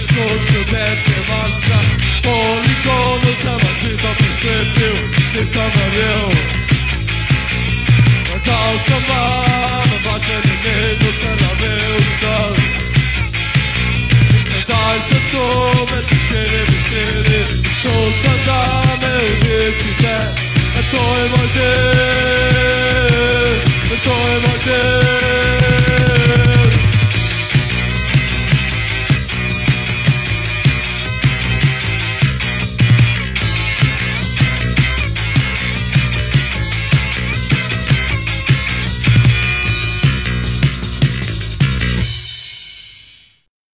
Slušio dete maska, poligonu sam vas svitom presvetio, nisam verjel. Kao sam vam, bačeni među krvave ustav. Daj se tu, me tišene misteri, tu sam da me uviječite. To je moj dej, to je moj dej.